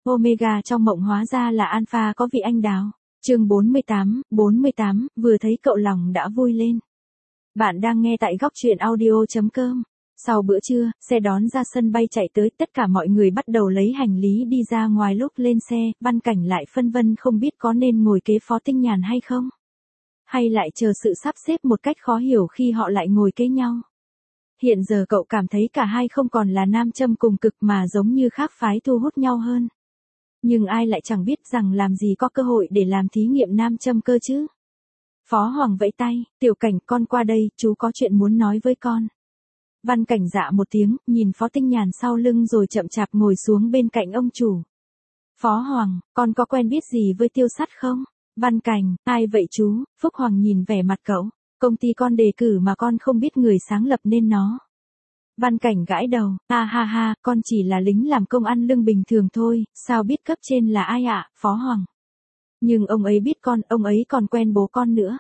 Omega trong mộng hóa ra là Alpha có vị anh đào. Chương 48, vừa thấy cậu lòng đã vui lên. Bạn đang nghe tại góc truyện audio.com. Sau bữa trưa, xe đón ra sân bay chạy tới, tất cả mọi người bắt đầu lấy hành lý đi ra ngoài. Lúc lên xe, Văn Cảnh lại phân vân không biết có nên ngồi kế Phó Tinh Nhàn hay không. Hay lại chờ sự sắp xếp một cách khó hiểu khi họ lại ngồi kế nhau. Hiện giờ cậu cảm thấy cả hai không còn là nam châm cùng cực mà giống như khác phái thu hút nhau hơn. Nhưng ai lại chẳng biết rằng làm gì có cơ hội để làm thí nghiệm nam châm cơ chứ. Phó Hoàng vẫy tay, Tiểu Cảnh con qua đây, chú có chuyện muốn nói với con. Văn Cảnh dạ một tiếng, nhìn Phó Tinh Nhàn sau lưng rồi chậm chạp ngồi xuống bên cạnh ông chủ. Phó Hoàng, con có quen biết gì với Tiêu Sắt không? Văn Cảnh, ai vậy chú? Phúc Hoàng nhìn vẻ mặt cậu. Công ty con đề cử mà con không biết người sáng lập nên nó. Văn Cảnh gãi đầu, ha, con chỉ là lính làm công ăn lương bình thường thôi, sao biết cấp trên là ai ạ, Phó Hoàng. Nhưng ông ấy biết con, ông ấy còn quen bố con nữa.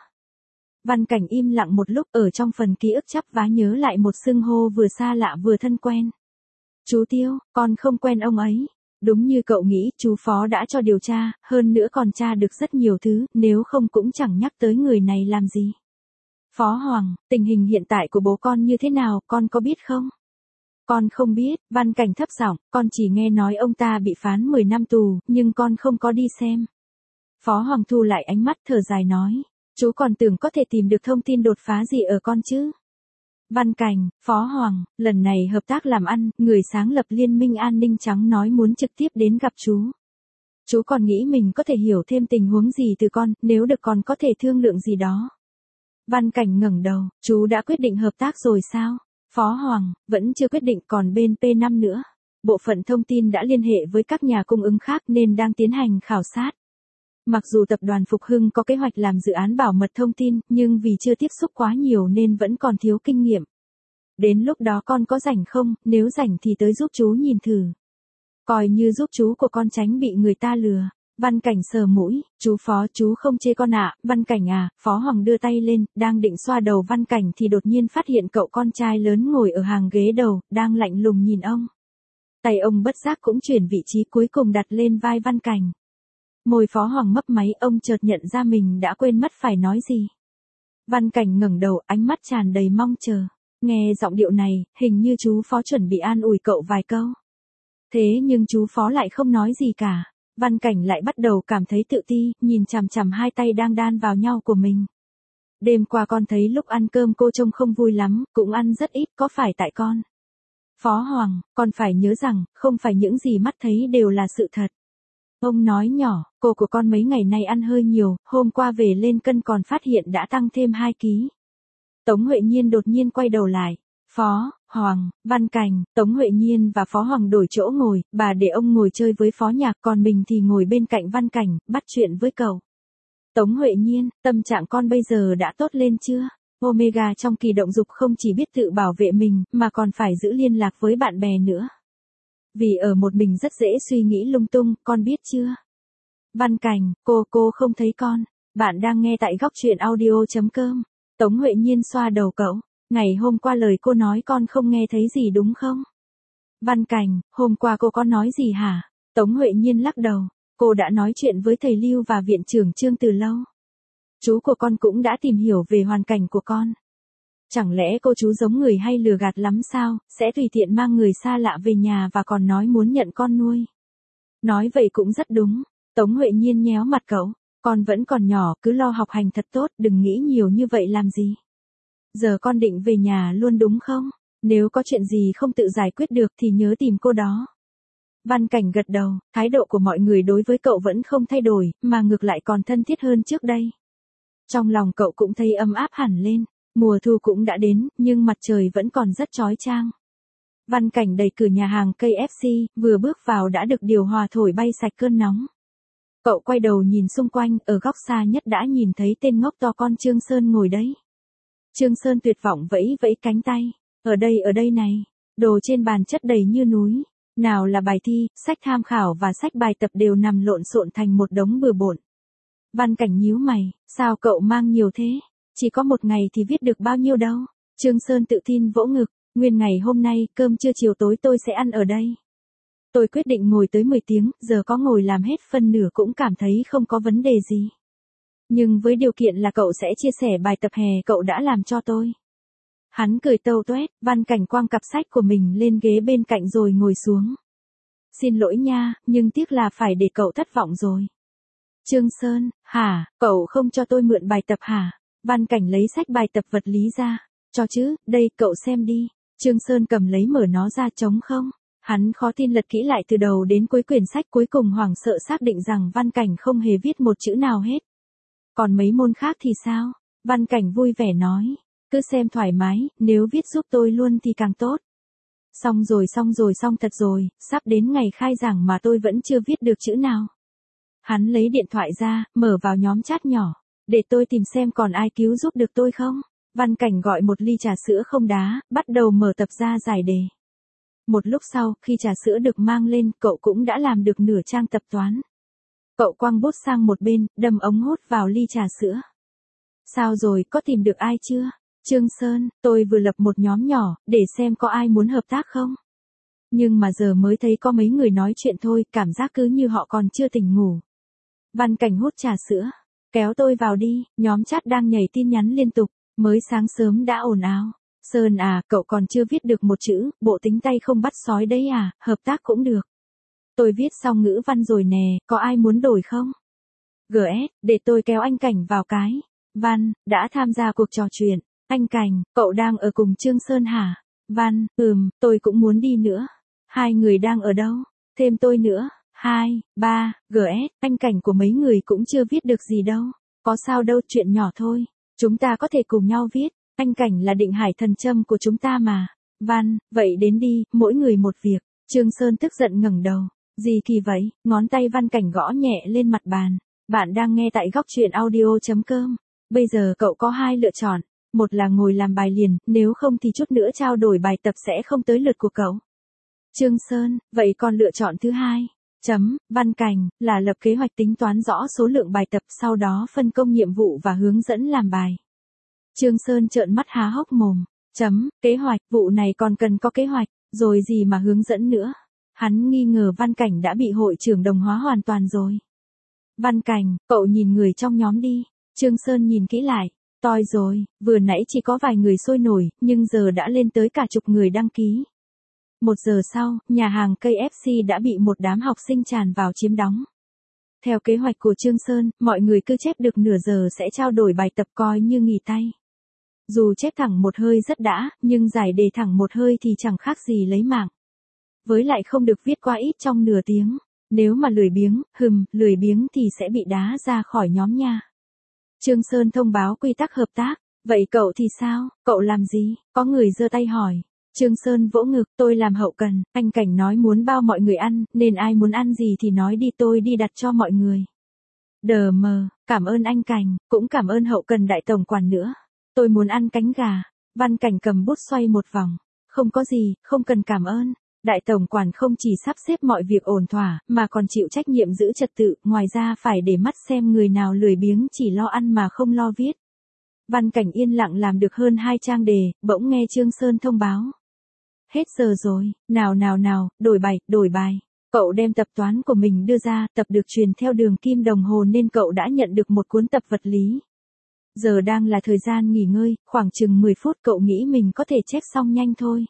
Văn Cảnh im lặng một lúc, ở trong phần ký ức chắp vá nhớ lại một xưng hô vừa xa lạ vừa thân quen. Chú Tiêu, con không quen ông ấy. Đúng như cậu nghĩ, chú Phó đã cho điều tra, hơn nữa còn tra được rất nhiều thứ, nếu không cũng chẳng nhắc tới người này làm gì. Phó Hoàng, tình hình hiện tại của bố con như thế nào, con có biết không? Con không biết, Văn Cảnh thấp giọng, con chỉ nghe nói ông ta bị phán 10 năm tù, nhưng con không có đi xem. Phó Hoàng thu lại ánh mắt thở dài nói, chú còn tưởng có thể tìm được thông tin đột phá gì ở con chứ? Văn Cảnh, Phó Hoàng, lần này hợp tác làm ăn, người sáng lập Liên minh An ninh Trắng nói muốn trực tiếp đến gặp chú. Chú còn nghĩ mình có thể hiểu thêm tình huống gì từ con, nếu được con có thể thương lượng gì đó. Văn Cảnh ngẩng đầu, chú đã quyết định hợp tác rồi sao? Phó Hoàng, vẫn chưa quyết định, còn bên P5 nữa. Bộ phận thông tin đã liên hệ với các nhà cung ứng khác nên đang tiến hành khảo sát. Mặc dù tập đoàn Phục Hưng có kế hoạch làm dự án bảo mật thông tin, nhưng vì chưa tiếp xúc quá nhiều nên vẫn còn thiếu kinh nghiệm. Đến lúc đó con có rảnh không, nếu rảnh thì tới giúp chú nhìn thử. Coi như giúp chú của con tránh bị người ta lừa. Văn Cảnh sờ mũi, chú Phó, chú không chê con ạ. Văn Cảnh à, Phó Hoàng đưa tay lên, đang định xoa đầu Văn Cảnh thì đột nhiên phát hiện cậu con trai lớn ngồi ở hàng ghế đầu, đang lạnh lùng nhìn ông. Tay ông bất giác cũng chuyển vị trí cuối cùng đặt lên vai Văn Cảnh. Môi Phó Hoàng mấp máy, ông chợt nhận ra mình đã quên mất phải nói gì. Văn Cảnh ngẩng đầu, ánh mắt tràn đầy mong chờ. Nghe giọng điệu này, hình như chú Phó chuẩn bị an ủi cậu vài câu. Thế nhưng chú Phó lại không nói gì cả. Văn Cảnh lại bắt đầu cảm thấy tự ti, nhìn chằm chằm hai tay đang đan vào nhau của mình. Đêm qua con thấy lúc ăn cơm cô trông không vui lắm, cũng ăn rất ít, có phải tại con? Phó Hoàng, con phải nhớ rằng, không phải những gì mắt thấy đều là sự thật. Ông nói nhỏ, cô của con mấy ngày nay ăn hơi nhiều, hôm qua về lên cân còn phát hiện đã tăng thêm 2 ký. Tống Huệ Nhiên đột nhiên quay đầu lại. Phó Hoàng, Văn Cảnh, Tống Huệ Nhiên và Phó Hoàng đổi chỗ ngồi, bà để ông ngồi chơi với Phó Nhạc, còn mình thì ngồi bên cạnh Văn Cảnh, bắt chuyện với cậu. Tống Huệ Nhiên, tâm trạng con bây giờ đã tốt lên chưa? Omega trong kỳ động dục không chỉ biết tự bảo vệ mình, mà còn phải giữ liên lạc với bạn bè nữa. Vì ở một mình rất dễ suy nghĩ lung tung, con biết chưa? Văn Cảnh, cô không thấy con. Bạn đang nghe tại góc truyện audio.com. Tống Huệ Nhiên xoa đầu cậu. Ngày hôm qua lời cô nói con không nghe thấy gì đúng không? Văn Cảnh, hôm qua cô có nói gì hả? Tống Huệ Nhiên lắc đầu. Cô đã nói chuyện với thầy Lưu và viện trưởng Trương từ lâu. Chú của con cũng đã tìm hiểu về hoàn cảnh của con. Chẳng lẽ cô chú giống người hay lừa gạt lắm sao, sẽ tùy tiện mang người xa lạ về nhà và còn nói muốn nhận con nuôi. Nói vậy cũng rất đúng. Tống Huệ Nhiên nhéo mặt cậu. Con vẫn còn nhỏ, cứ lo học hành thật tốt, đừng nghĩ nhiều như vậy làm gì. Giờ con định về nhà luôn đúng không? Nếu có chuyện gì không tự giải quyết được thì nhớ tìm cô đó. Văn Cảnh gật đầu, thái độ của mọi người đối với cậu vẫn không thay đổi, mà ngược lại còn thân thiết hơn trước đây. Trong lòng cậu cũng thấy ấm áp hẳn lên. Mùa thu cũng đã đến, nhưng mặt trời vẫn còn rất chói chang. Văn Cảnh đẩy cửa nhà hàng KFC, vừa bước vào đã được điều hòa thổi bay sạch cơn nóng. Cậu quay đầu nhìn xung quanh, ở góc xa nhất đã nhìn thấy tên ngốc to con Trương Sơn ngồi đấy. Trương Sơn tuyệt vọng vẫy vẫy cánh tay. Ở đây này. Đồ trên bàn chất đầy như núi. Nào là bài thi, sách tham khảo và sách bài tập đều nằm lộn xộn thành một đống bừa bộn. Văn Cảnh nhíu mày, sao cậu mang nhiều thế? Chỉ có một ngày thì viết được bao nhiêu đâu. Trương Sơn tự tin vỗ ngực, nguyên ngày hôm nay, cơm trưa chiều tối tôi sẽ ăn ở đây. Tôi quyết định ngồi tới 10 tiếng, giờ có ngồi làm hết phân nửa cũng cảm thấy không có vấn đề gì. Nhưng với điều kiện là cậu sẽ chia sẻ bài tập hè cậu đã làm cho tôi. Hắn cười tâu tuét, Văn Cảnh quăng cặp sách của mình lên ghế bên cạnh rồi ngồi xuống. Xin lỗi nha, nhưng tiếc là phải để cậu thất vọng rồi. Trương Sơn, hả, cậu không cho tôi mượn bài tập hả? Văn Cảnh lấy sách bài tập vật lý ra. Cho chứ, đây cậu xem đi. Trương Sơn cầm lấy mở nó ra trống không. Hắn khó tin lật kỹ lại từ đầu đến cuối quyển sách, cuối cùng hoảng sợ xác định rằng Văn Cảnh không hề viết một chữ nào hết. Còn mấy môn khác thì sao? Văn Cảnh vui vẻ nói. Cứ xem thoải mái, nếu viết giúp tôi luôn thì càng tốt. Xong thật rồi, sắp đến ngày khai giảng mà tôi vẫn chưa viết được chữ nào. Hắn lấy điện thoại ra, mở vào nhóm chat nhỏ. Để tôi tìm xem còn ai cứu giúp được tôi không? Văn Cảnh gọi một ly trà sữa không đá, bắt đầu mở tập ra giải đề. Một lúc sau, khi trà sữa được mang lên, cậu cũng đã làm được nửa trang tập toán. Cậu quăng bút sang một bên, đâm ống hút vào ly trà sữa. Sao rồi, có tìm được ai chưa? Trương Sơn, tôi vừa lập một nhóm nhỏ, để xem có ai muốn hợp tác không? Nhưng mà giờ mới thấy có mấy người nói chuyện thôi, cảm giác cứ như họ còn chưa tỉnh ngủ. Văn Cảnh hút trà sữa. Kéo tôi vào đi, nhóm chat đang nhảy tin nhắn liên tục, mới sáng sớm đã ồn ào. Sơn à, cậu còn chưa viết được một chữ, bộ tính tay không bắt sói đấy à, hợp tác cũng được. Tôi viết xong ngữ văn rồi nè, có ai muốn đổi không? GS, để tôi kéo anh Cảnh vào cái. Văn, đã tham gia cuộc trò chuyện. Anh Cảnh, cậu đang ở cùng Trương Sơn hả? Văn, tôi cũng muốn đi nữa. Hai người đang ở đâu? Thêm tôi nữa. 2, 3, GS, anh Cảnh của mấy người cũng chưa viết được gì đâu. Có sao đâu, chuyện nhỏ thôi. Chúng ta có thể cùng nhau viết. Anh Cảnh là định hải thần châm của chúng ta mà. Văn, vậy đến đi, mỗi người một việc. Trương Sơn tức giận ngẩng đầu. Gì kỳ vậy? Ngón tay Văn Cảnh gõ nhẹ lên mặt bàn. Bạn đang nghe tại góc truyện audio.com. Bây giờ cậu có hai lựa chọn. Một là ngồi làm bài liền, nếu không thì chút nữa trao đổi bài tập sẽ không tới lượt của cậu. Trương Sơn, vậy còn lựa chọn thứ hai? Văn Cảnh, là lập kế hoạch tính toán rõ số lượng bài tập, sau đó phân công nhiệm vụ và hướng dẫn làm bài. Trương Sơn trợn mắt há hốc mồm. Kế hoạch, vụ này còn cần có kế hoạch, rồi gì mà hướng dẫn nữa. Hắn nghi ngờ Văn Cảnh đã bị hội trưởng đồng hóa hoàn toàn rồi. Văn Cảnh, cậu nhìn người trong nhóm đi. Trương Sơn nhìn kỹ lại. Toi rồi, vừa nãy chỉ có vài người sôi nổi, nhưng giờ đã lên tới cả chục người đăng ký. 1 giờ sau, nhà hàng KFC đã bị một đám học sinh tràn vào chiếm đóng. Theo kế hoạch của Trương Sơn, mọi người cứ chép được nửa giờ sẽ trao đổi bài tập coi như nghỉ tay. Dù chép thẳng một hơi rất đã, nhưng giải đề thẳng một hơi thì chẳng khác gì lấy mạng. Với lại không được viết quá ít trong nửa tiếng. Nếu mà lười biếng thì sẽ bị đá ra khỏi nhóm nha. Trương Sơn thông báo quy tắc hợp tác. Vậy cậu thì sao? Cậu làm gì? Có người giơ tay hỏi. Trương Sơn vỗ ngực, tôi làm hậu cần, anh Cảnh nói muốn bao mọi người ăn, nên ai muốn ăn gì thì nói đi, tôi đi đặt cho mọi người. Đờ mờ, cảm ơn anh Cảnh, cũng cảm ơn hậu cần đại tổng quản nữa. Tôi muốn ăn cánh gà. Văn Cảnh cầm bút xoay một vòng. Không có gì, không cần cảm ơn. Đại tổng quản không chỉ sắp xếp mọi việc ổn thỏa, mà còn chịu trách nhiệm giữ trật tự, ngoài ra phải để mắt xem người nào lười biếng chỉ lo ăn mà không lo viết. Văn Cảnh yên lặng làm được hơn 2 trang đề, bỗng nghe Trương Sơn thông báo. Hết giờ rồi, nào, đổi bài. Cậu đem tập toán của mình đưa ra, tập được truyền theo đường kim đồng hồ nên cậu đã nhận được một cuốn tập vật lý. Giờ đang là thời gian nghỉ ngơi, khoảng chừng 10 phút cậu nghĩ mình có thể chép xong nhanh thôi.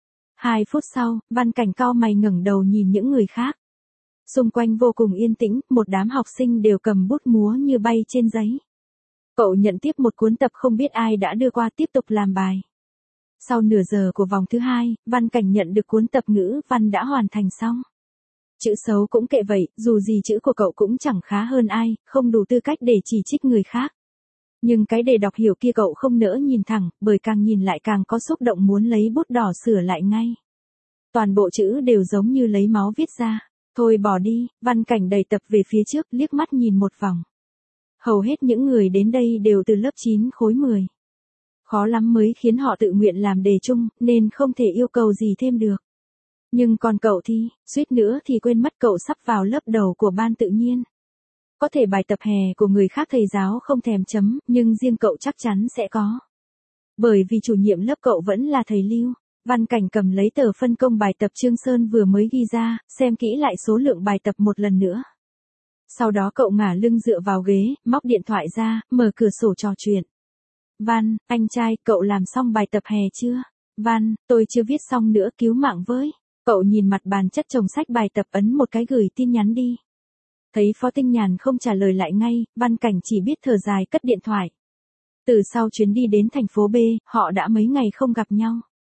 2 phút sau, Văn Cảnh cau mày ngẩng đầu nhìn những người khác. Xung quanh vô cùng yên tĩnh, một đám học sinh đều cầm bút múa như bay trên giấy. Cậu nhận tiếp một cuốn tập không biết ai đã đưa qua, tiếp tục làm bài. Sau nửa giờ của vòng thứ 2, Văn Cảnh nhận được cuốn tập ngữ văn đã hoàn thành xong. Chữ xấu cũng kệ vậy, dù gì chữ của cậu cũng chẳng khá hơn ai, không đủ tư cách để chỉ trích người khác. Nhưng cái đề đọc hiểu kia cậu không nỡ nhìn thẳng, bởi càng nhìn lại càng có xúc động muốn lấy bút đỏ sửa lại ngay. Toàn bộ chữ đều giống như lấy máu viết ra. Thôi bỏ đi, Văn Cảnh đẩy tập về phía trước, liếc mắt nhìn một vòng. Hầu hết những người đến đây đều từ lớp 9 khối 10. Khó lắm mới khiến họ tự nguyện làm đề chung, nên không thể yêu cầu gì thêm được. Nhưng còn cậu thì, suýt nữa thì quên mất cậu sắp vào lớp đầu của ban tự nhiên. Có thể bài tập hè của người khác thầy giáo không thèm chấm, nhưng riêng cậu chắc chắn sẽ có. Bởi vì chủ nhiệm lớp cậu vẫn là thầy Lưu. Văn Cảnh cầm lấy tờ phân công bài tập Trương Sơn vừa mới ghi ra, xem kỹ lại số lượng bài tập một lần nữa. Sau đó cậu ngả lưng dựa vào ghế, móc điện thoại ra, mở cửa sổ trò chuyện. Văn, anh trai, cậu làm xong bài tập hè chưa? Văn, tôi chưa viết xong nữa, cứu mạng với. Cậu nhìn mặt bàn chất chồng sách bài tập, ấn một cái gửi tin nhắn đi. Thấy Phó Tinh Nhàn không trả lời lại ngay, Văn Cảnh chỉ biết thở dài cất điện thoại. Từ sau chuyến đi đến thành phố B, họ đã mấy ngày không gặp nhau.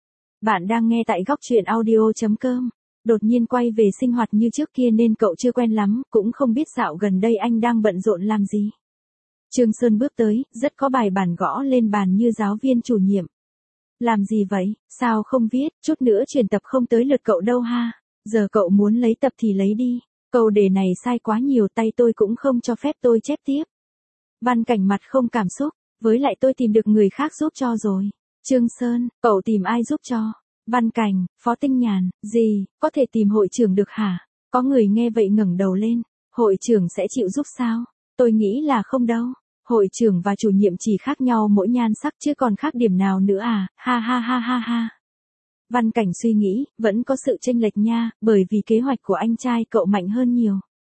Bạn đang nghe tại góc truyện audio.com. Đột nhiên quay về sinh hoạt như trước kia nên cậu chưa quen lắm, cũng không biết dạo gần đây anh đang bận rộn làm gì. Trương Sơn bước tới, rất có bài bản gõ lên bàn như giáo viên chủ nhiệm. Làm gì vậy, sao không viết, chút nữa truyền tập không tới lượt cậu đâu ha, giờ cậu muốn lấy tập thì lấy đi, câu đề này sai quá nhiều, tay tôi cũng không cho phép tôi chép tiếp. Văn Cảnh mặt không cảm xúc, với lại tôi tìm được người khác giúp cho rồi. Trương Sơn, cậu tìm ai giúp cho? Văn Cảnh, Phó Tinh Nhàn, gì, có thể tìm hội trưởng được hả? Có người nghe vậy ngẩng đầu lên, hội trưởng sẽ chịu giúp sao? Tôi nghĩ là không đâu. Hội trưởng và chủ nhiệm chỉ khác nhau mỗi nhan sắc chứ còn khác điểm nào nữa à, ha ha ha ha ha. Văn Cảnh suy nghĩ, vẫn có sự chênh lệch nha, bởi vì kế hoạch của anh trai cậu mạnh hơn nhiều.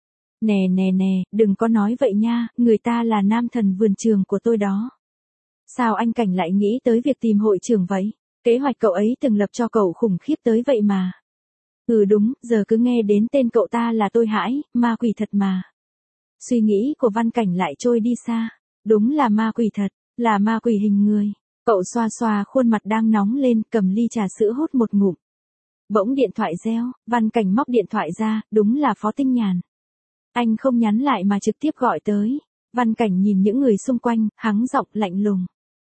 Nè nè nè, đừng có nói vậy nha, người ta là nam thần vườn trường của tôi đó. Sao anh Cảnh lại nghĩ tới việc tìm hội trưởng vậy? Kế hoạch cậu ấy từng lập cho cậu khủng khiếp tới vậy mà. Ừ đúng, giờ cứ nghe đến tên cậu ta là tôi hãi, ma quỷ thật mà. Suy nghĩ của Văn Cảnh lại trôi đi xa. Đúng là ma quỷ thật, là ma quỷ hình người. Cậu xoa xoa khuôn mặt đang nóng lên, cầm ly trà sữa hút một ngụm. Bỗng điện thoại reo, Văn Cảnh móc điện thoại ra, đúng là Phó Tinh Nhàn. Anh không nhắn lại mà trực tiếp gọi tới. Văn Cảnh nhìn những người xung quanh, hắng giọng lạnh lùng.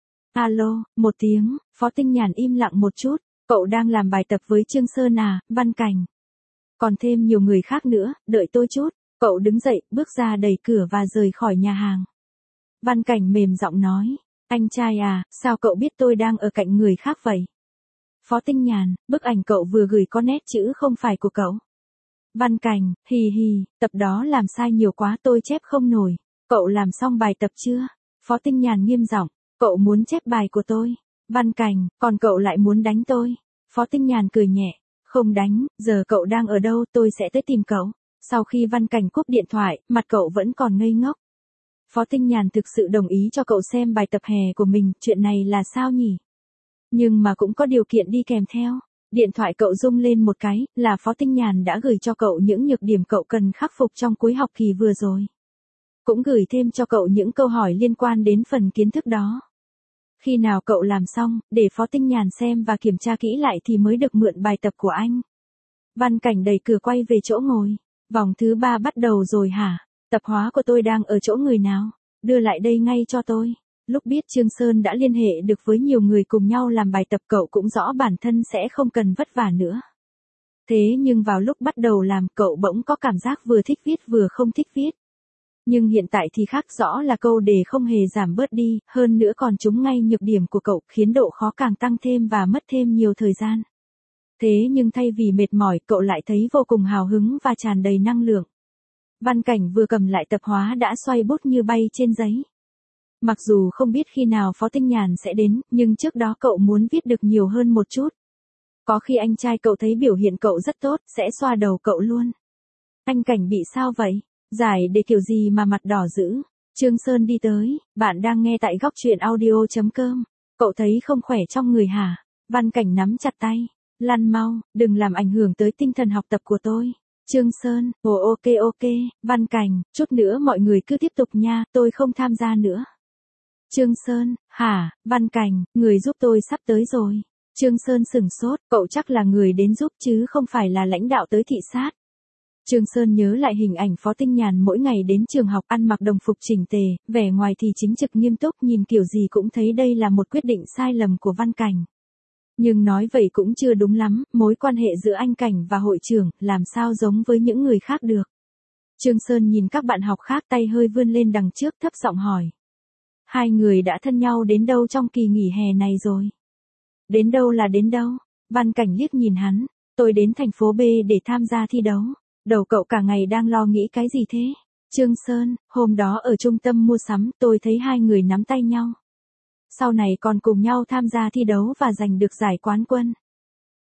Alo, một tiếng, Phó Tinh Nhàn im lặng một chút. Cậu đang làm bài tập với Trương Sơn à, Văn Cảnh? Còn thêm nhiều người khác nữa, đợi tôi chút. Cậu đứng dậy, bước ra đẩy cửa và rời khỏi nhà hàng. Văn Cảnh mềm giọng nói, anh trai à, sao cậu biết tôi đang ở cạnh người khác vậy? Phó Tinh Nhàn, bức ảnh cậu vừa gửi có nét chữ không phải của cậu. Văn Cảnh, hì hì, tập đó làm sai nhiều quá tôi chép không nổi. Cậu làm xong bài tập chưa? Phó Tinh Nhàn nghiêm giọng, cậu muốn chép bài của tôi. Văn Cảnh, còn cậu lại muốn đánh tôi. Phó Tinh Nhàn cười nhẹ, không đánh, giờ cậu đang ở đâu tôi sẽ tới tìm cậu. Sau khi Văn Cảnh cúp điện thoại, mặt cậu vẫn còn ngây ngốc. Phó Tinh Nhàn thực sự đồng ý cho cậu xem bài tập hè của mình, chuyện này là sao nhỉ? Nhưng mà cũng có điều kiện đi kèm theo. Điện thoại cậu rung lên một cái, là Phó Tinh Nhàn đã gửi cho cậu những nhược điểm cậu cần khắc phục trong cuối học kỳ vừa rồi. Cũng gửi thêm cho cậu những câu hỏi liên quan đến phần kiến thức đó. Khi nào cậu làm xong, để Phó Tinh Nhàn xem và kiểm tra kỹ lại thì mới được mượn bài tập của anh. Văn Cảnh đẩy cửa quay về chỗ ngồi. Vòng thứ 3 bắt đầu rồi hả? Tập hóa của tôi đang ở chỗ người nào? Đưa lại đây ngay cho tôi. Lúc biết Trương Sơn đã liên hệ được với nhiều người cùng nhau làm bài tập, cậu cũng rõ bản thân sẽ không cần vất vả nữa. Thế nhưng vào lúc bắt đầu làm, cậu bỗng có cảm giác vừa thích viết vừa không thích viết. Nhưng hiện tại thì khác, rõ là câu đề không hề giảm bớt đi, hơn nữa còn trúng ngay nhược điểm của cậu, khiến độ khó càng tăng thêm và mất thêm nhiều thời gian. Thế nhưng thay vì mệt mỏi, cậu lại thấy vô cùng hào hứng và tràn đầy năng lượng. Văn Cảnh vừa cầm lại tập hóa đã xoay bút như bay trên giấy. Mặc dù không biết khi nào Phó Tinh Nhàn sẽ đến, nhưng trước đó cậu muốn viết được nhiều hơn một chút. Có khi anh trai cậu thấy biểu hiện cậu rất tốt, sẽ xoa đầu cậu luôn. Anh Cảnh bị sao vậy? Giải đề kiểu gì mà mặt đỏ dữ? Trương Sơn đi tới, bạn đang nghe tại góc truyện audio.com. Cậu thấy không khỏe trong người hả? Văn Cảnh nắm chặt tay. Lăn mau, đừng làm ảnh hưởng tới tinh thần học tập của tôi. Trương Sơn, ồ ok, Văn Cảnh, chút nữa mọi người cứ tiếp tục nha, tôi không tham gia nữa. Trương Sơn, hả, Văn Cảnh, người giúp tôi sắp tới rồi. Trương Sơn sửng sốt, cậu chắc là người đến giúp chứ không phải là lãnh đạo tới thị sát. Trương Sơn nhớ lại hình ảnh Phó Tinh Nhàn mỗi ngày đến trường học ăn mặc đồng phục chỉnh tề, vẻ ngoài thì chính trực nghiêm túc, nhìn kiểu gì cũng thấy đây là một quyết định sai lầm của Văn Cảnh. Nhưng nói vậy cũng chưa đúng lắm, mối quan hệ giữa anh Cảnh và hội trưởng, làm sao giống với những người khác được. Trương Sơn nhìn các bạn học khác, tay hơi vươn lên đằng trước, thấp giọng hỏi. Hai người đã thân nhau đến đâu trong kỳ nghỉ hè này rồi? Đến đâu là đến đâu? Văn Cảnh liếc nhìn hắn, tôi đến thành phố B để tham gia thi đấu. Đầu cậu cả ngày đang lo nghĩ cái gì thế? Trương Sơn, hôm đó ở trung tâm mua sắm, tôi thấy hai người nắm tay nhau. Sau này còn cùng nhau tham gia thi đấu và giành được giải quán quân.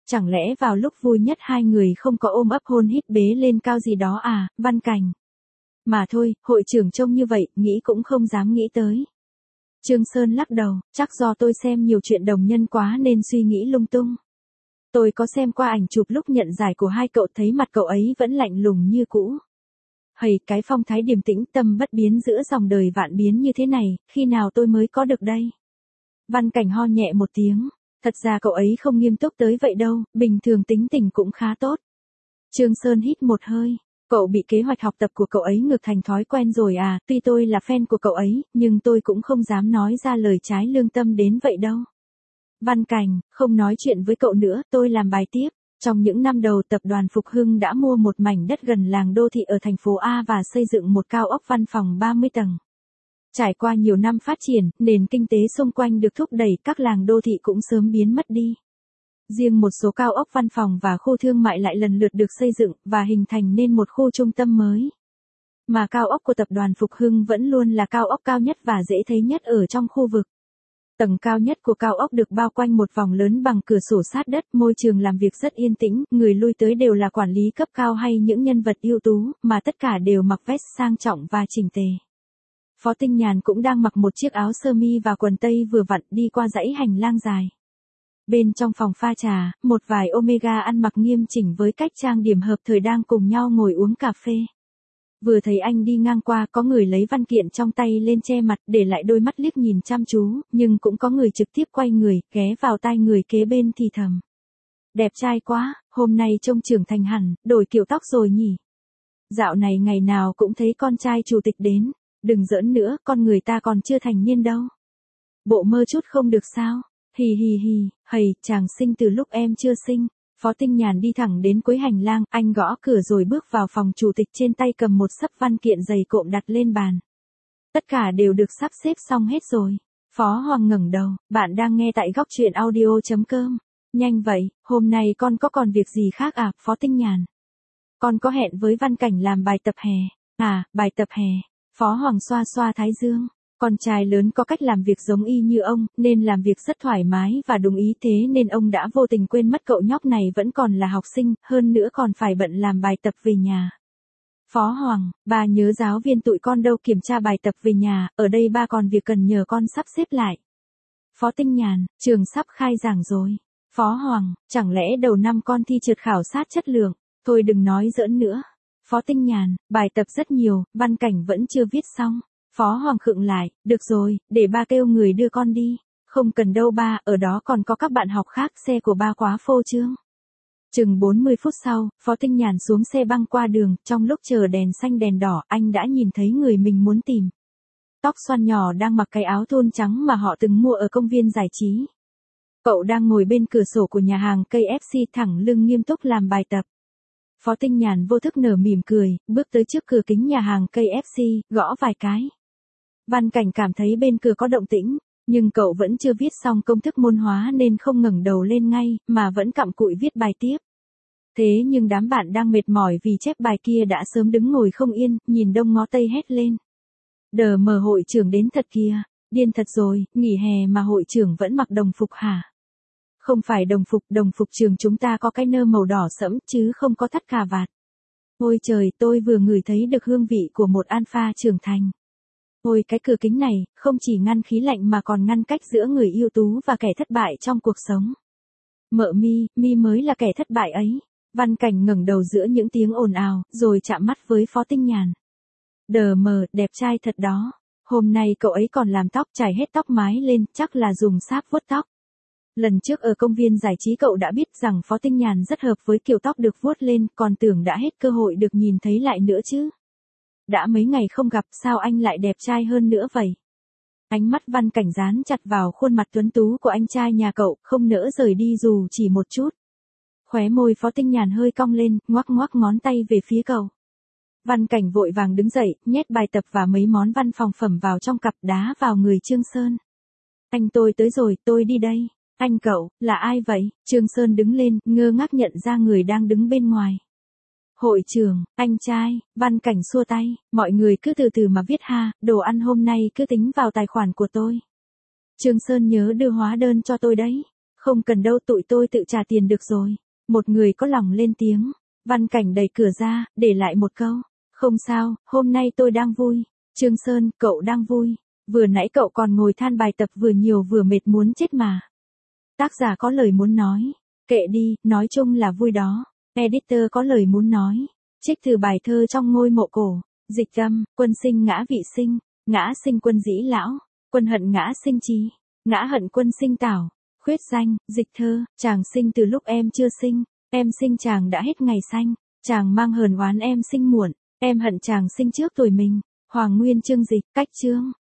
Chẳng lẽ vào lúc vui nhất hai người không có ôm ấp hôn hít bế lên cao gì đó à, Văn Cảnh. Mà thôi, hội trưởng trông như vậy, nghĩ cũng không dám nghĩ tới. Trương Sơn lắc đầu, chắc do tôi xem nhiều chuyện đồng nhân quá nên suy nghĩ lung tung. Tôi có xem qua ảnh chụp lúc nhận giải của hai cậu, thấy mặt cậu ấy vẫn lạnh lùng như cũ. Hầy, cái phong thái điềm tĩnh tâm bất biến giữa dòng đời vạn biến như thế này, khi nào tôi mới có được đây? Văn Cảnh ho nhẹ một tiếng, thật ra cậu ấy không nghiêm túc tới vậy đâu, bình thường tính tình cũng khá tốt. Trương Sơn hít một hơi, cậu bị kế hoạch học tập của cậu ấy ngược thành thói quen rồi à, tuy tôi là fan của cậu ấy, nhưng tôi cũng không dám nói ra lời trái lương tâm đến vậy đâu. Văn Cảnh, không nói chuyện với cậu nữa, tôi làm bài tiếp. Trong những năm đầu tập đoàn Phục Hưng đã mua một mảnh đất gần làng đô thị ở thành phố A và xây dựng một cao ốc văn phòng 30 tầng. Trải qua nhiều năm phát triển, nền kinh tế xung quanh được thúc đẩy, các làng đô thị cũng sớm biến mất đi. Riêng một số cao ốc văn phòng và khu thương mại lại lần lượt được xây dựng và hình thành nên một khu trung tâm mới. Mà cao ốc của tập đoàn Phục Hưng vẫn luôn là cao ốc cao nhất và dễ thấy nhất ở trong khu vực. Tầng cao nhất của cao ốc được bao quanh một vòng lớn bằng cửa sổ sát đất, môi trường làm việc rất yên tĩnh, người lui tới đều là quản lý cấp cao hay những nhân vật ưu tú, mà tất cả đều mặc vest sang trọng và chỉnh tề. Phó Tinh Nhàn cũng đang mặc một chiếc áo sơ mi và quần tây vừa vặn đi qua dãy hành lang dài. Bên trong phòng pha trà, một vài Omega ăn mặc nghiêm chỉnh với cách trang điểm hợp thời đang cùng nhau ngồi uống cà phê. Vừa thấy anh đi ngang qua, có người lấy văn kiện trong tay lên che mặt, để lại đôi mắt liếc nhìn chăm chú, nhưng cũng có người trực tiếp quay người, ghé vào tai người kế bên thì thầm. Đẹp trai quá, hôm nay trông trưởng thành hẳn, đổi kiểu tóc rồi nhỉ. Dạo này ngày nào cũng thấy con trai chủ tịch đến, đừng giỡn nữa, con người ta còn chưa thành niên đâu. Bộ mơ chút không được sao, hì hì hì, hầy, chàng sinh từ lúc em chưa sinh. Phó Tinh Nhàn đi thẳng đến cuối hành lang, anh gõ cửa rồi bước vào phòng chủ tịch, trên tay cầm một xấp văn kiện dày cộm đặt lên bàn. Tất cả đều được sắp xếp xong hết rồi. Phó Hoàng ngẩng đầu, bạn đang nghe tại góc truyện audio.com. Nhanh vậy, hôm nay con có còn việc gì khác à, Phó Tinh Nhàn? Con có hẹn với Văn Cảnh làm bài tập hè. À, bài tập hè. Phó Hoàng xoa xoa thái dương. Con trai lớn có cách làm việc giống y như ông, nên làm việc rất thoải mái và đúng ý, thế nên ông đã vô tình quên mất cậu nhóc này vẫn còn là học sinh, hơn nữa còn phải bận làm bài tập về nhà. Phó Hoàng, ba nhớ giáo viên tụi con đâu, kiểm tra bài tập về nhà, ở đây ba còn việc cần nhờ con sắp xếp lại. Phó Tinh Nhàn, trường sắp khai giảng rồi. Phó Hoàng, chẳng lẽ đầu năm con thi trượt khảo sát chất lượng, thôi đừng nói giỡn nữa. Phó Tinh Nhàn, bài tập rất nhiều, Văn Cảnh vẫn chưa viết xong. Phó Hoàng khựng lại, được rồi, để ba kêu người đưa con đi. Không cần đâu ba, ở đó còn có các bạn học khác, xe của ba quá phô trương. Chừng 40 phút sau, Phó Tinh Nhàn xuống xe băng qua đường, trong lúc chờ đèn xanh đèn đỏ, anh đã nhìn thấy người mình muốn tìm. Tóc xoăn nhỏ đang mặc cái áo thun trắng mà họ từng mua ở công viên giải trí. Cậu đang ngồi bên cửa sổ của nhà hàng KFC, thẳng lưng nghiêm túc làm bài tập. Phó Tinh Nhàn vô thức nở mỉm cười, bước tới trước cửa kính nhà hàng KFC, gõ vài cái. Văn Cảnh cảm thấy bên cửa có động tĩnh, nhưng cậu vẫn chưa viết xong công thức môn hóa nên không ngẩng đầu lên ngay, mà vẫn cặm cụi viết bài tiếp. Thế nhưng đám bạn đang mệt mỏi vì chép bài kia đã sớm đứng ngồi không yên, nhìn đông ngó tây hét lên. Đờ mờ, hội trưởng đến thật kìa, điên thật rồi, nghỉ hè mà hội trưởng vẫn mặc đồng phục hả? Không phải đồng phục trường chúng ta có cái nơ màu đỏ sẫm chứ không có thắt cà vạt. Ôi trời, tôi vừa ngửi thấy được hương vị của một alpha trưởng thành. Ôi, cái cửa kính này, không chỉ ngăn khí lạnh mà còn ngăn cách giữa người ưu tú và kẻ thất bại trong cuộc sống. Mợ mi mới là kẻ thất bại ấy. Văn Cảnh ngẩng đầu giữa những tiếng ồn ào, rồi chạm mắt với Phó Tinh Nhàn. Đờ mờ, đẹp trai thật đó. Hôm nay cậu ấy còn làm tóc, chải hết tóc mái lên, chắc là dùng sáp vuốt tóc. Lần trước ở công viên giải trí cậu đã biết rằng Phó Tinh Nhàn rất hợp với kiểu tóc được vuốt lên, còn tưởng đã hết cơ hội được nhìn thấy lại nữa chứ. Đã mấy ngày không gặp, sao anh lại đẹp trai hơn nữa vậy? Ánh mắt Văn Cảnh dán chặt vào khuôn mặt tuấn tú của anh trai nhà cậu, không nỡ rời đi dù chỉ một chút. Khóe môi Phó Tinh Nhàn hơi cong lên, ngoắc ngoắc ngón tay về phía cậu. Văn Cảnh vội vàng đứng dậy, nhét bài tập và mấy món văn phòng phẩm vào trong cặp, đá vào người Trương Sơn. Anh, tôi tới rồi, tôi đi đây. Anh cậu, là ai vậy? Trương Sơn đứng lên, ngơ ngác nhận ra người đang đứng bên ngoài. Hội trưởng, anh trai. Văn Cảnh xua tay, mọi người cứ từ từ mà viết ha, đồ ăn hôm nay cứ tính vào tài khoản của tôi. Trương Sơn nhớ đưa hóa đơn cho tôi đấy. Không cần đâu, tụi tôi tự trả tiền được rồi. Một người có lòng lên tiếng. Văn Cảnh đẩy cửa ra, để lại một câu. Không sao, hôm nay tôi đang vui. Trương Sơn, cậu đang vui. Vừa nãy cậu còn ngồi than bài tập vừa nhiều vừa mệt muốn chết mà. Tác giả có lời muốn nói. Kệ đi, nói chung là vui đó. Editor có lời muốn nói. Trích từ bài thơ trong ngôi mộ cổ. Dịch âm, quân sinh ngã vị sinh. Ngã sinh quân dĩ lão. Quân hận ngã sinh trí. Ngã hận quân sinh tảo. Khuyết danh, dịch thơ, chàng sinh từ lúc em chưa sinh. Em sinh chàng đã hết ngày xanh. Chàng mang hờn oán em sinh muộn. Em hận chàng sinh trước tuổi mình. Hoàng Nguyên chương dịch, cách chương.